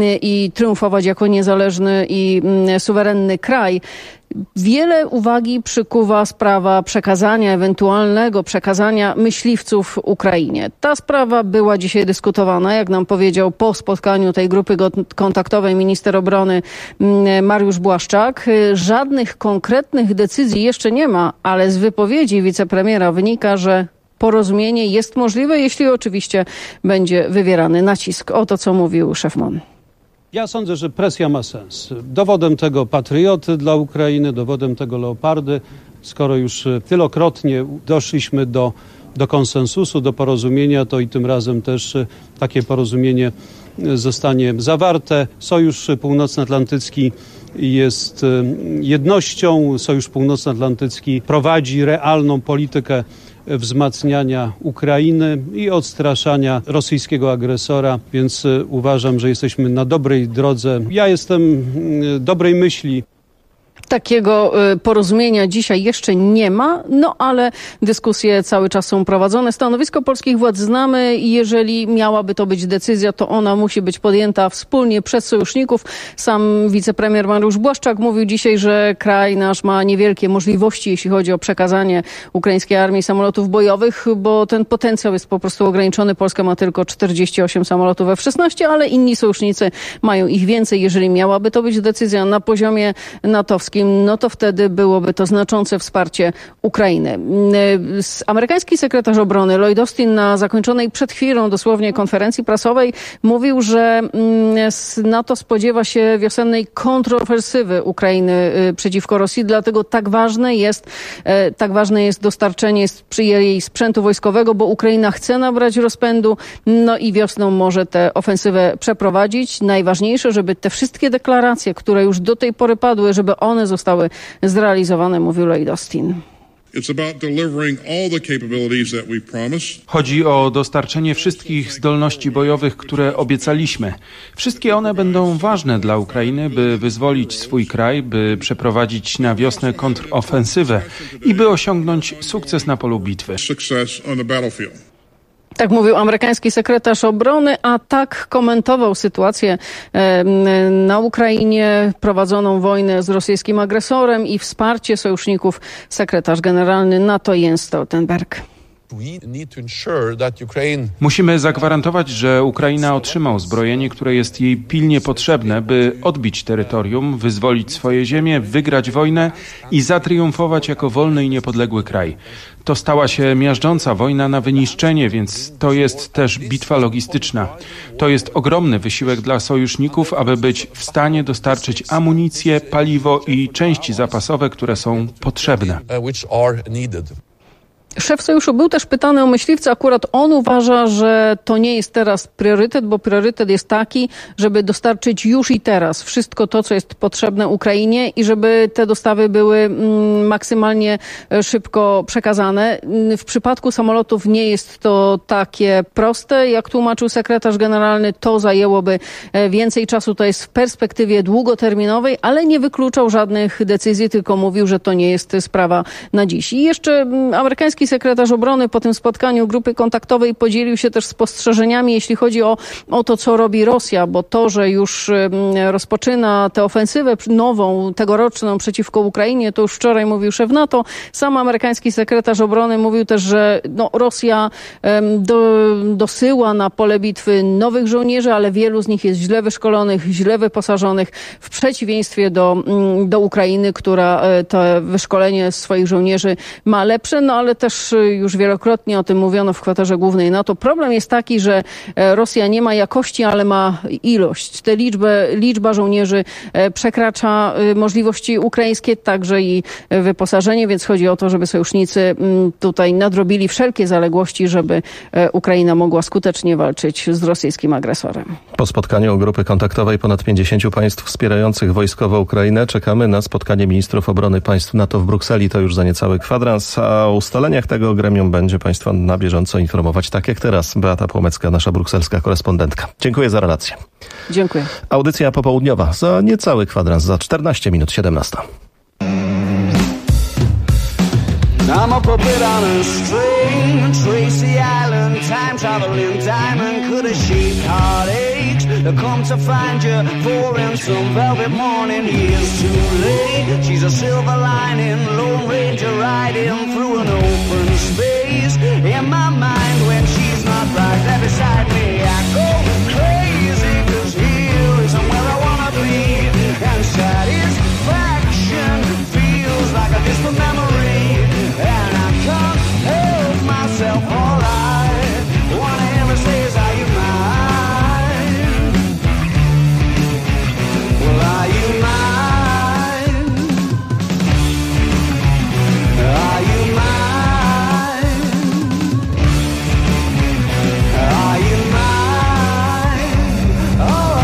i triumfować jako niezależny i suwerenny kraj. Wiele uwagi przykuwa sprawa ewentualnego przekazania myśliwców Ukrainie. Ta sprawa była dzisiaj dyskutowana, jak nam powiedział po spotkaniu tej grupy kontaktowej minister obrony Mariusz Błaszczak. Żadnych konkretnych decyzji jeszcze nie ma, ale z wypowiedzi wicepremiera wynika, że porozumienie jest możliwe, jeśli oczywiście będzie wywierany nacisk. Oto co mówił szef MON. Ja sądzę, że presja ma sens. Dowodem tego patrioty dla Ukrainy, dowodem tego leopardy, skoro już wielokrotnie doszliśmy do konsensusu, do porozumienia, to i tym razem też takie porozumienie zostanie zawarte. Sojusz Północnoatlantycki jest jednością. Sojusz Północnoatlantycki prowadzi realną politykę wzmacniania Ukrainy i odstraszania rosyjskiego agresora, więc uważam, że jesteśmy na dobrej drodze. Ja jestem dobrej myśli. Takiego porozumienia dzisiaj jeszcze nie ma, no ale dyskusje cały czas są prowadzone. Stanowisko polskich władz znamy i jeżeli miałaby to być decyzja, to ona musi być podjęta wspólnie przez sojuszników. Sam wicepremier Mariusz Błaszczak mówił dzisiaj, że kraj nasz ma niewielkie możliwości, jeśli chodzi o przekazanie ukraińskiej armii samolotów bojowych, bo ten potencjał jest po prostu ograniczony. Polska ma tylko 48 samolotów F-16, ale inni sojusznicy mają ich więcej. Jeżeli miałaby to być decyzja na poziomie natowskim, no to wtedy byłoby to znaczące wsparcie Ukrainy. Amerykański sekretarz obrony Lloyd Austin na zakończonej przed chwilą dosłownie konferencji prasowej mówił, że NATO spodziewa się wiosennej kontrofensywy Ukrainy przeciwko Rosji, dlatego tak ważne jest dostarczenie jej sprzętu wojskowego, bo Ukraina chce nabrać rozpędu, no i wiosną może tę ofensywę przeprowadzić. Najważniejsze, żeby te wszystkie deklaracje, które już do tej pory padły, żeby one zostały zrealizowane, mówił Lloyd Austin. Chodzi o dostarczenie wszystkich zdolności bojowych, które obiecaliśmy. Wszystkie one będą ważne dla Ukrainy, by wyzwolić swój kraj, by przeprowadzić na wiosnę kontrofensywę i by osiągnąć sukces na polu bitwy. Tak mówił amerykański sekretarz obrony, a tak komentował sytuację na Ukrainie, prowadzoną wojnę z rosyjskim agresorem i wsparcie sojuszników sekretarz generalny NATO Jens Stoltenberg. Musimy zagwarantować, że Ukraina otrzyma uzbrojenie, które jest jej pilnie potrzebne, by odbić terytorium, wyzwolić swoje ziemie, wygrać wojnę i zatriumfować jako wolny i niepodległy kraj. To stała się miażdżąca wojna na wyniszczenie, więc to jest też bitwa logistyczna. To jest ogromny wysiłek dla sojuszników, aby być w stanie dostarczyć amunicję, paliwo i części zapasowe, które są potrzebne. Szef sojuszu był też pytany o myśliwce. Akurat on uważa, że to nie jest teraz priorytet, bo priorytet jest taki, żeby dostarczyć już i teraz wszystko to, co jest potrzebne Ukrainie i żeby te dostawy były maksymalnie szybko przekazane. W przypadku samolotów nie jest to takie proste. Jak tłumaczył sekretarz generalny, to zajęłoby więcej czasu. To jest w perspektywie długoterminowej, ale nie wykluczał żadnych decyzji, tylko mówił, że to nie jest sprawa na dziś. I jeszcze amerykański sekretarz obrony po tym spotkaniu grupy kontaktowej podzielił się też spostrzeżeniami, jeśli chodzi o to, co robi Rosja, bo to, że już rozpoczyna tę ofensywę nową, tegoroczną przeciwko Ukrainie, to już wczoraj mówił szef NATO. Sam amerykański sekretarz obrony mówił też, że Rosja dosyła na pole bitwy nowych żołnierzy, ale wielu z nich jest źle wyszkolonych, źle wyposażonych, w przeciwieństwie do Ukrainy, która to wyszkolenie swoich żołnierzy ma lepsze, ale też już wielokrotnie o tym mówiono w kwaterze głównej NATO. Problem jest taki, że Rosja nie ma jakości, ale ma ilość. Liczba żołnierzy przekracza możliwości ukraińskie, także i wyposażenie, więc chodzi o to, żeby sojusznicy tutaj nadrobili wszelkie zaległości, żeby Ukraina mogła skutecznie walczyć z rosyjskim agresorem. Po spotkaniu grupy kontaktowej ponad 50 państw wspierających wojskowo Ukrainę czekamy na spotkanie ministrów obrony państw NATO w Brukseli. To już za niecały kwadrans, a o ustaleniach tego gremium będzie państwa na bieżąco informować, tak jak teraz Beata Płomecka, nasza brukselska korespondentka. Dziękuję za relację. Dziękuję. Audycja popołudniowa za niecały kwadrans, za 14 minut 17. I'm a puppet on a string, Tracy Island, time traveling diamond, could have shaped heartaches. Come to find you for in some velvet morning, years too late. She's a silver lining, Lone Ranger riding through an open space. In my mind when she's not right there beside me, I go crazy, 'cause here isn't where I wanna be. And satisfaction feels like a distant memory. And I can't help myself, all I wanna hear me say is, are you mine? Well, are you mine? Are you mine? Are you mine? Oh,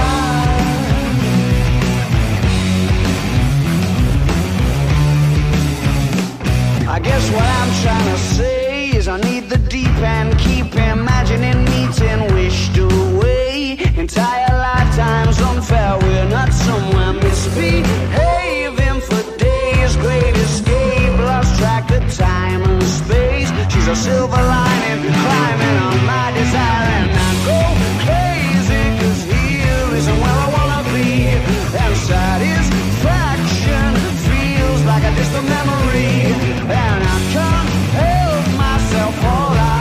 I guess what I'm trying to say is I need the deep end, keep imagining meeting wished away. Entire lifetimes unfair, we're not somewhere misbehaving for days. Great escape, lost track of time and space. She's a silver lining, climbing on my desire. And I go crazy, 'cause here isn't where I wanna be. And satisfaction feels like a distant memory. And I can't help myself, all I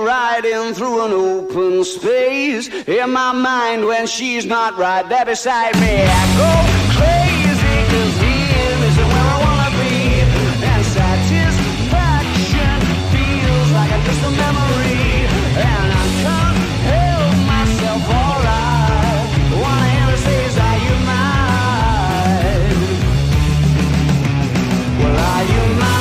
riding through an open space. In my mind when she's not right there beside me, I go crazy 'cause here is where I wanna be. And satisfaction feels like a distant memory. And I can't help myself, alright. Wanna hear her say, are you mine? Well, are you mine?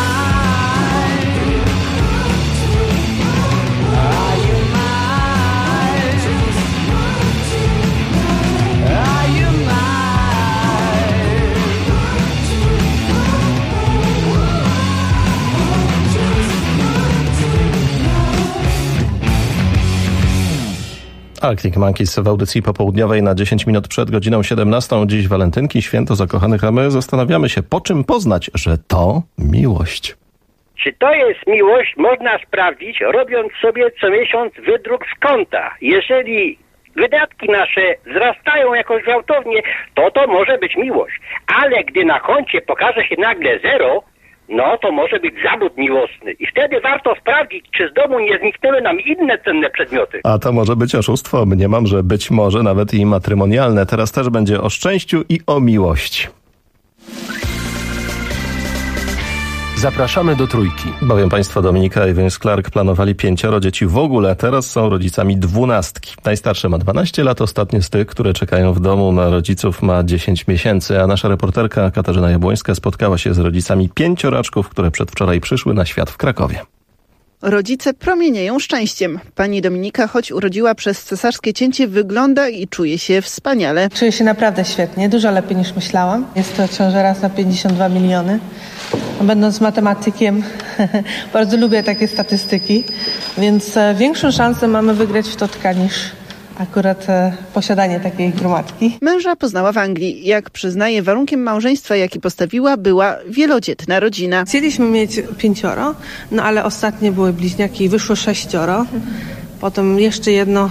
Arctic Monkeys w audycji popołudniowej na 10 minut przed godziną 17. Dziś walentynki, święto zakochanych, a my zastanawiamy się, po czym poznać, że to miłość. Czy to jest miłość, można sprawdzić, robiąc sobie co miesiąc wydruk z konta. Jeżeli wydatki nasze wzrastają jakoś gwałtownie, to może być miłość. Ale gdy na koncie pokaże się nagle zero, no to może być zawód miłosny. I wtedy warto sprawdzić, czy z domu nie zniknęły nam inne cenne przedmioty. A to może być oszustwo. Mniemam, że być może nawet i matrymonialne. Teraz też będzie o szczęściu i o miłości. Zapraszamy do Trójki. Bowiem państwo Dominika i Vince Clark planowali 5 dzieci w ogóle, teraz są rodzicami 12. Najstarszy ma 12 lat, ostatnie z tych, które czekają w domu na rodziców, ma 10 miesięcy, a nasza reporterka Katarzyna Jabłońska spotkała się z rodzicami 5, które przedwczoraj przyszły na świat w Krakowie. Rodzice promienieją szczęściem. Pani Dominika, choć urodziła przez cesarskie cięcie, wygląda i czuje się wspaniale. Czuję się naprawdę świetnie, dużo lepiej niż myślałam. Jest to ciąża raz na 52 miliony. Będąc matematykiem, bardzo lubię takie statystyki, więc większą szansę mamy wygrać w totka niż akurat posiadanie takiej gromadki. Męża poznała w Anglii. Jak przyznaje, warunkiem małżeństwa, jaki postawiła, była wielodzietna rodzina. Chcieliśmy mieć 5, no ale ostatnie były bliźniaki i wyszło 6. Potem jeszcze jedno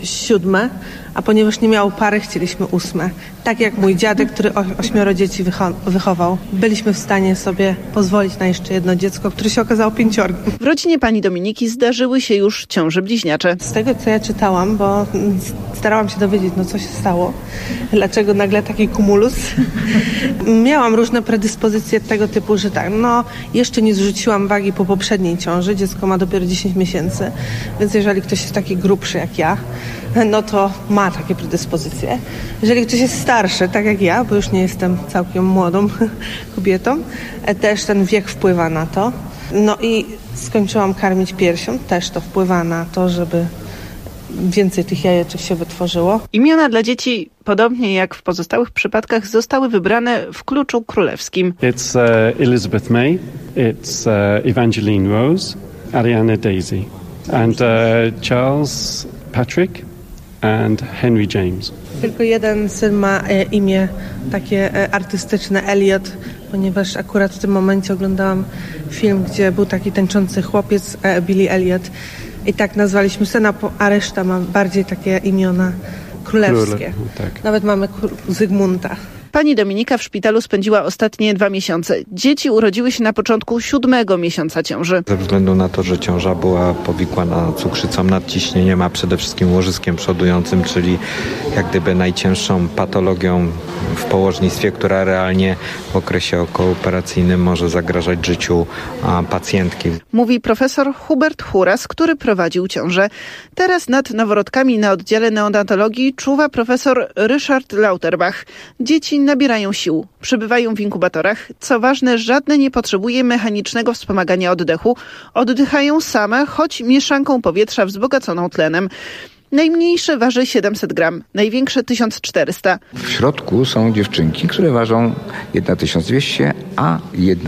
7, a ponieważ nie miało pary, chcieliśmy 8. Tak jak mój dziadek, który 8 dzieci wychował. Byliśmy w stanie sobie pozwolić na jeszcze jedno dziecko, które się okazało 5. W rodzinie pani Dominiki zdarzyły się już ciąże bliźniacze. Z tego, co ja czytałam, bo starałam się dowiedzieć, co się stało, dlaczego nagle taki kumulus. Miałam różne predyspozycje tego typu, że tak, jeszcze nie zrzuciłam wagi po poprzedniej ciąży, dziecko ma dopiero 10 miesięcy, więc jeżeli ktoś jest taki grubszy jak ja, no to ma takie predyspozycje. Jeżeli ktoś jest starszy, tak jak ja, bo już nie jestem całkiem młodą kobietą, też ten wiek wpływa na to. No i skończyłam karmić piersią, też to wpływa na to, żeby więcej tych jajeczek się wytworzyło. Imiona dla dzieci, podobnie jak w pozostałych przypadkach, zostały wybrane w kluczu królewskim. It's Elizabeth May, it's Evangeline Rose, Ariana Daisy and Charles Patrick and Henry James. Tylko jeden syn ma imię takie artystyczne, Elliot, ponieważ akurat w tym momencie oglądałam film, gdzie był taki tańczący chłopiec, Billy Elliot, i tak nazwaliśmy syna, a reszta ma bardziej takie imiona królewskie. Tak. Nawet mamy Zygmunta. Pani Dominika w szpitalu spędziła ostatnie 2 miesiące. Dzieci urodziły się na początku 7. miesiąca ciąży. Ze względu na to, że ciąża była powikłana cukrzycą, nadciśnieniem, a przede wszystkim łożyskiem przodującym, czyli jak gdyby najcięższą patologią w położnictwie, która realnie w okresie okołooperacyjnym może zagrażać życiu pacjentki. Mówi profesor Hubert Huras, który prowadził ciążę. Teraz nad noworodkami na oddziale neonatologii czuwa profesor Ryszard Lauterbach. Dzieci nabierają sił, przebywają w inkubatorach. Co ważne, żadne nie potrzebuje mechanicznego wspomagania oddechu. Oddychają same, choć mieszanką powietrza wzbogaconą tlenem. Najmniejsze waży 700 gram, największe 1400. W środku są dziewczynki, które ważą 1200, a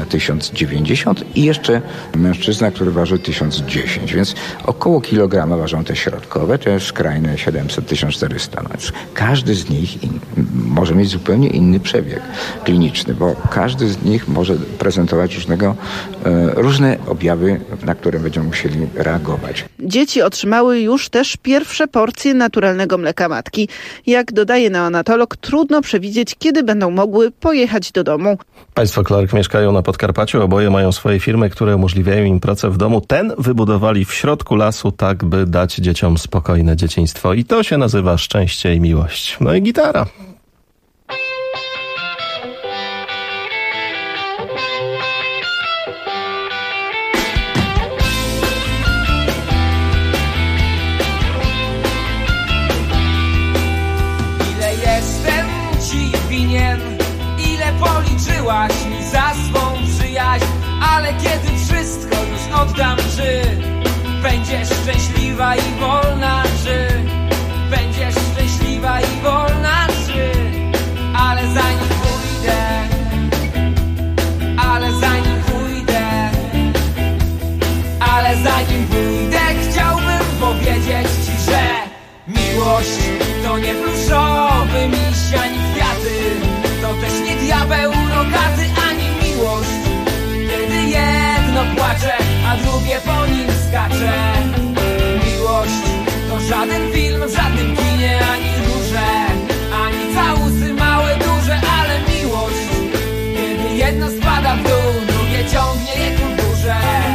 1090 i jeszcze mężczyzna, który waży 1010, więc około kilograma ważą te środkowe, te skrajne 700-1400. No więc każdy z nich może mieć zupełnie inny przebieg kliniczny, bo każdy z nich może prezentować różne objawy, na które będziemy musieli reagować. Dzieci otrzymały już też pierwsze porcje naturalnego mleka matki. Jak dodaje neonatolog, trudno przewidzieć, kiedy będą mogły pojechać do domu. Państwo Clark mieszkają na Podkarpaciu, oboje mają swoje firmy, które umożliwiają im pracę w domu. Ten wybudowali w środku lasu, tak by dać dzieciom spokojne dzieciństwo. I to się nazywa szczęście i miłość. No i gitara. Ile jestem ci winien, ile policzyłaś mi za swą przyjaźń, ale kiedy wszystko już oddam, czy będziesz szczęśliwa i wolna, czy będziesz szczęśliwa i wolna, czy ale zanim pójdę, ale zanim pójdę, ale zanim pójdę, chciałbym powiedzieć ci, że miłość to nie pluszowy miś ani kwiaty, to też nie diabeł rogaty, ani miłość, kiedy jedno płacze, a drugie po nim skacze. Miłość to żaden film w żadnym kinie, ani róże, ani całusy małe, duże, ale miłość, kiedy jedno spada w dół, drugie ciągnie je ku górze.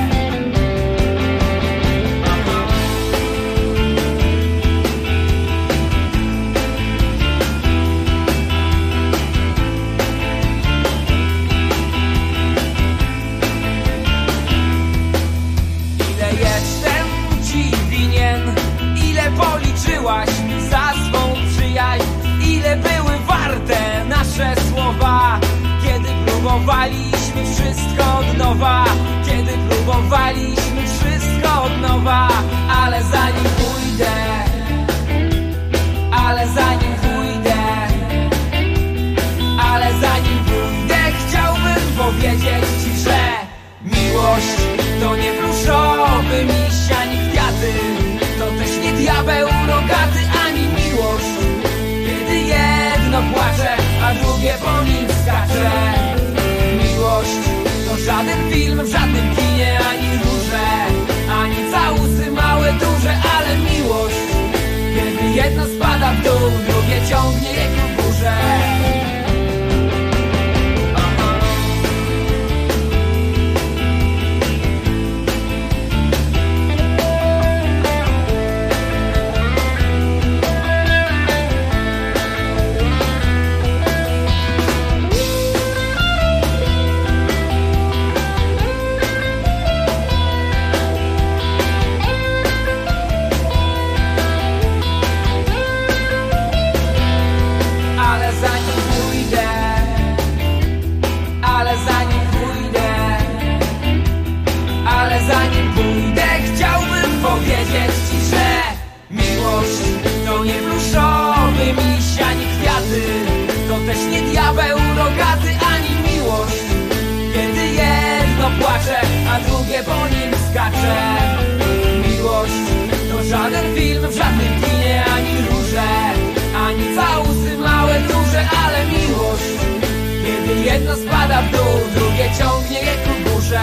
Policzyłaś mi za swą przyjaźń, ile były warte nasze słowa, kiedy próbowaliśmy wszystko od nowa, kiedy próbowaliśmy wszystko od nowa, ale zanim pójdę, ale zanim pójdę, ale zanim pójdę, chciałbym powiedzieć ci, że miłość to nie pluszowy miś ani kwiaty, to też nie diabeł rogaty, ani miłość, kiedy jedno płacze, a drugie po nim skacze. Miłość to żaden film w żadnym kinie, ani róże, ani całusy małe, duże, ale miłość, kiedy jedno spada w dół, drugie ciągnie je ku górze. A drugie po nim skacze. Miłość to żaden film w żadnym kinie, ani róże, ani całusy małe, duże, ale miłość, kiedy jedno spada w dół, drugie ciągnie je ku górze.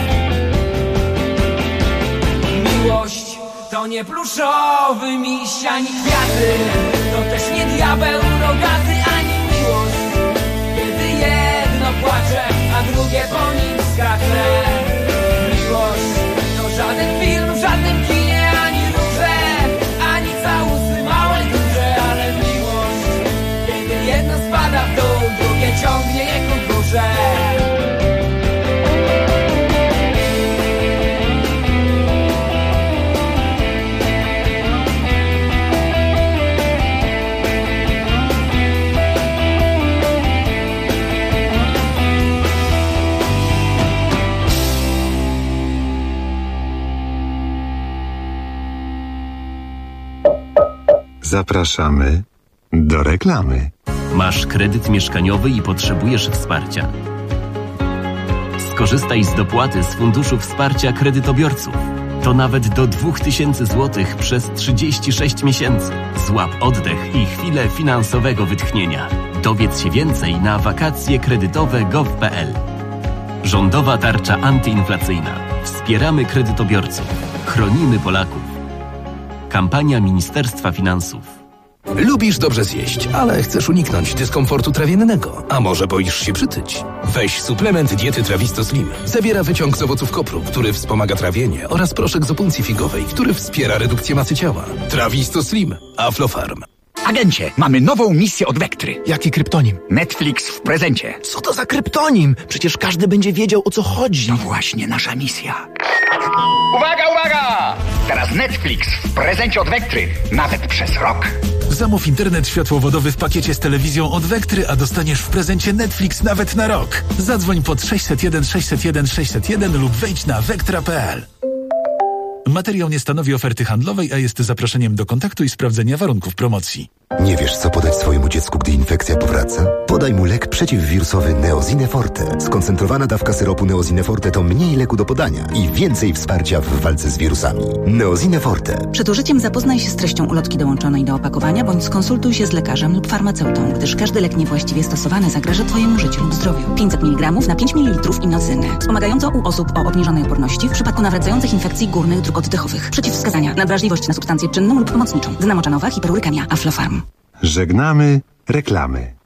Miłość to nie pluszowy miś, ani kwiaty, to też nie diabeł rogaty, ani miłość, kiedy jedno płacze, a drugie po nim skacze. Miłość to żaden film w żadnym kinie, ani róże, ani całusy małe, duże, ale miłość, kiedy jedno spada w dół, drugie ciągnie je ku górze. Zapraszamy do reklamy. Masz kredyt mieszkaniowy i potrzebujesz wsparcia. Skorzystaj z dopłaty z Funduszu Wsparcia Kredytobiorców. To nawet do 2000 zł przez 36 miesięcy. Złap oddech i chwilę finansowego wytchnienia. Dowiedz się więcej na wakacjekredytowe.gov.pl. Rządowa tarcza antyinflacyjna. Wspieramy kredytobiorców. Chronimy Polaków. Kampania Ministerstwa Finansów. Lubisz dobrze zjeść, ale chcesz uniknąć dyskomfortu trawiennego, a może boisz się przytyć? Weź suplement diety Trawisto Slim. Zawiera wyciąg z owoców kopru, który wspomaga trawienie, oraz proszek z opuncji figowej, który wspiera redukcję masy ciała. Trawisto Slim. Aflofarm. Agencie, mamy nową misję od Vectry. Jaki kryptonim? Netflix w prezencie. Co to za kryptonim? Przecież każdy będzie wiedział, o co chodzi. To właśnie nasza misja. Uwaga, uwaga! Teraz Netflix w prezencie od Vectry. Nawet przez rok. Zamów internet światłowodowy w pakiecie z telewizją od Vectry, a dostaniesz w prezencie Netflix nawet na rok. Zadzwoń pod 601 601 601 lub wejdź na vectra.pl. Materiał nie stanowi oferty handlowej, a jest zaproszeniem do kontaktu i sprawdzenia warunków promocji. Nie wiesz, co podać swojemu dziecku, gdy infekcja powraca? Podaj mu lek przeciwwirusowy Neosine Forte. Skoncentrowana dawka syropu Neosine Forte to mniej leku do podania i więcej wsparcia w walce z wirusami. Neosine Forte. Przed użyciem zapoznaj się z treścią ulotki dołączonej do opakowania, bądź skonsultuj się z lekarzem lub farmaceutą, gdyż każdy lek niewłaściwie stosowany zagraża Twojemu życiu lub zdrowiu. 500 mg na 5 ml inocyny. Wspomagająco u osób o obniżonej odporności w przypadku nawracających infekcji górnych dróg oddechowych. Przeciwwskazania: nadwrażliwość na substancję czynną lub pomocniczą. Znamoczanowa hiperurykemia. Aflofarm. Żegnamy reklamy.